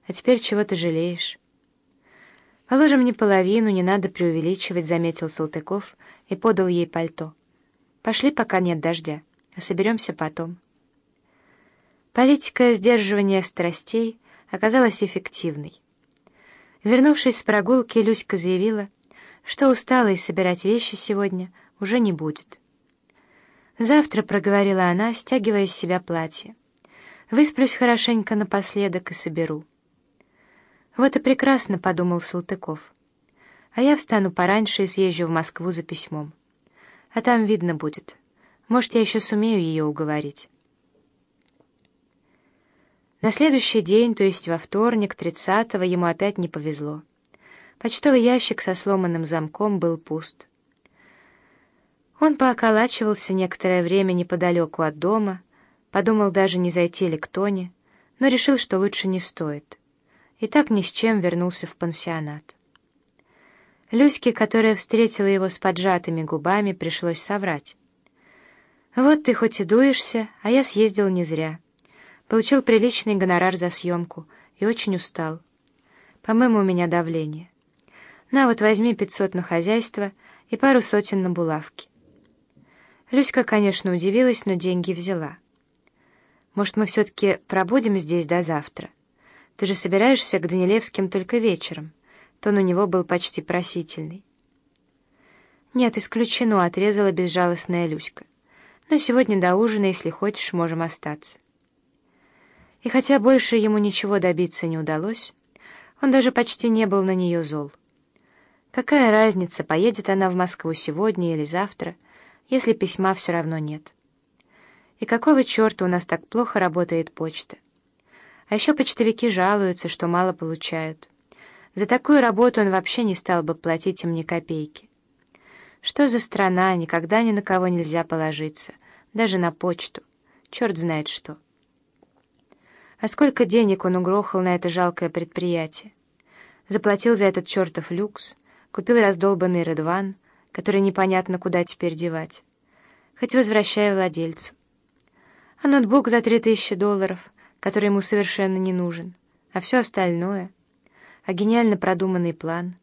А теперь чего ты жалеешь?» «Положим, не половину, не надо преувеличивать», — заметил Салтыков и подал ей пальто. «Пошли, пока нет дождя, а соберемся потом». Политика сдерживания страстей оказалась эффективной. Вернувшись с прогулки, Люська заявила, что устала и собирать вещи сегодня уже не будет. «Завтра», — проговорила она, стягивая с себя платье, — «высплюсь хорошенько напоследок и соберу». «Вот и прекрасно», — подумал Салтыков. «А я встану пораньше и съезжу в Москву за письмом. А там видно будет. Может, я еще сумею ее уговорить». На следующий день, то есть во вторник, 30-го, ему опять не повезло. Почтовый ящик со сломанным замком был пуст. Он пооколачивался некоторое время неподалеку от дома, подумал даже, не зайти ли к Тоне, но решил, что лучше не стоит. И так ни с чем вернулся в пансионат. Люське, которая встретила его с поджатыми губами, пришлось соврать. «Вот ты хоть и дуешься, а я съездил не зря. Получил приличный гонорар за съемку и очень устал. По-моему, у меня давление. На вот возьми 500 на хозяйство и пару сотен на булавки». Люська, конечно, удивилась, но деньги взяла. «Может, мы все-таки пробудем здесь до завтра? Ты же собираешься к Данилевским только вечером». Тон у него был почти просительный. «Нет, исключено», — отрезала безжалостная Люська. «Но сегодня до ужина, если хочешь, можем остаться». И хотя больше ему ничего добиться не удалось, он даже почти не был на нее зол. Какая разница, поедет она в Москву сегодня или завтра, если письма все равно нет? И какого черта у нас так плохо работает почта? А еще почтовики жалуются, что мало получают. За такую работу он вообще не стал бы платить им ни копейки. Что за страна, никогда ни на кого нельзя положиться, даже на почту, черт знает что. А сколько денег он угрохал на это жалкое предприятие? Заплатил за этот чертов люкс, купил раздолбанный Редван, который непонятно куда теперь девать. Хоть возвращай владельцу. А ноутбук за $3000, который ему совершенно не нужен, а все остальное, а гениально продуманный план.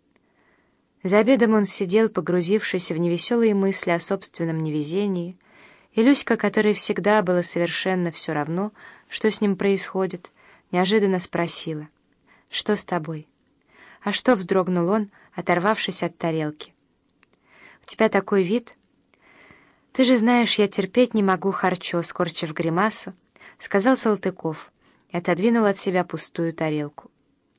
За обедом он сидел, погрузившись в невеселые мысли о собственном невезении, и Люська, которой всегда было совершенно все равно, что с ним происходит, неожиданно спросила: «Что с тобой?» «А что?» — вздрогнул он, оторвавшись от тарелки. «У тебя такой вид...» «Ты же знаешь, я терпеть не могу харчо», — скорчив гримасу, сказал Салтыков и отодвинул от себя пустую тарелку.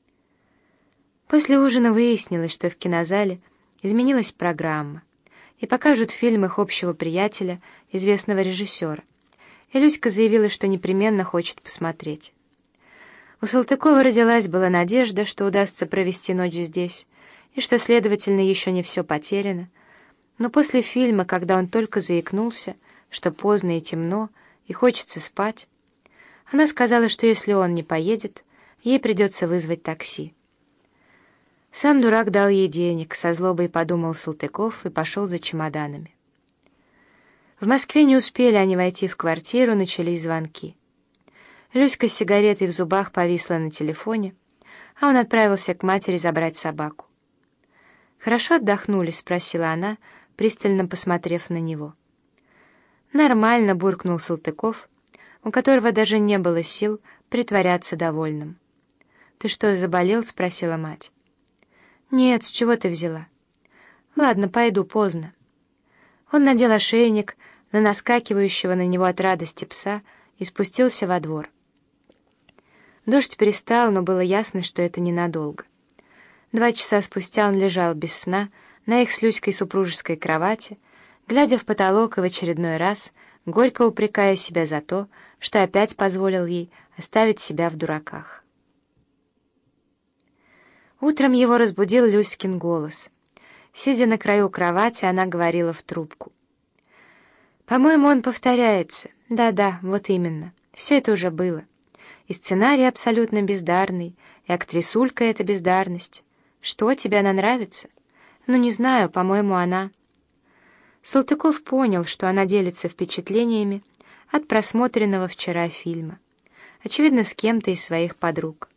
После ужина выяснилось, что в кинозале изменилась программа, и покажут фильм их общего приятеля, известного режиссера, и Люська заявила, что непременно хочет посмотреть. У Салтыкова родилась была надежда, что удастся провести ночь здесь, и что, следовательно, еще не все потеряно, но после фильма, когда он только заикнулся, что поздно и темно, и хочется спать, она сказала, что если он не поедет, ей придется вызвать такси. Сам дурак дал ей денег, со злобой подумал Салтыков и пошел за чемоданами. В Москве не успели они войти в квартиру, начались звонки. Люська с сигаретой в зубах повисла на телефоне, а он отправился к матери забрать собаку. «Хорошо отдохнули?» — спросила она, пристально посмотрев на него. «Нормально», — буркнул Салтыков, у которого даже не было сил притворяться довольным. «Ты что, заболел?» — спросила мать. «Нет, с чего ты взяла?» «Ладно, пойду, поздно». Он надел ошейник на наскакивающего на него от радости пса и спустился во двор. Дождь перестал, но было ясно, что это ненадолго. 2 часа спустя он лежал без сна на их с Люськой супружеской кровати, глядя в потолок и в очередной раз горько упрекая себя за то, что опять позволил ей оставить себя в дураках. Утром его разбудил Люськин голос. Сидя на краю кровати, она говорила в трубку. «По-моему, он повторяется. Да-да, вот именно. Все это уже было. И сценарий абсолютно бездарный, и актрисулька — это бездарность. Что, тебе она нравится? Ну, не знаю, по-моему, она...» Салтыков понял, что она делится впечатлениями от просмотренного вчера фильма. Очевидно, с кем-то из своих подруг.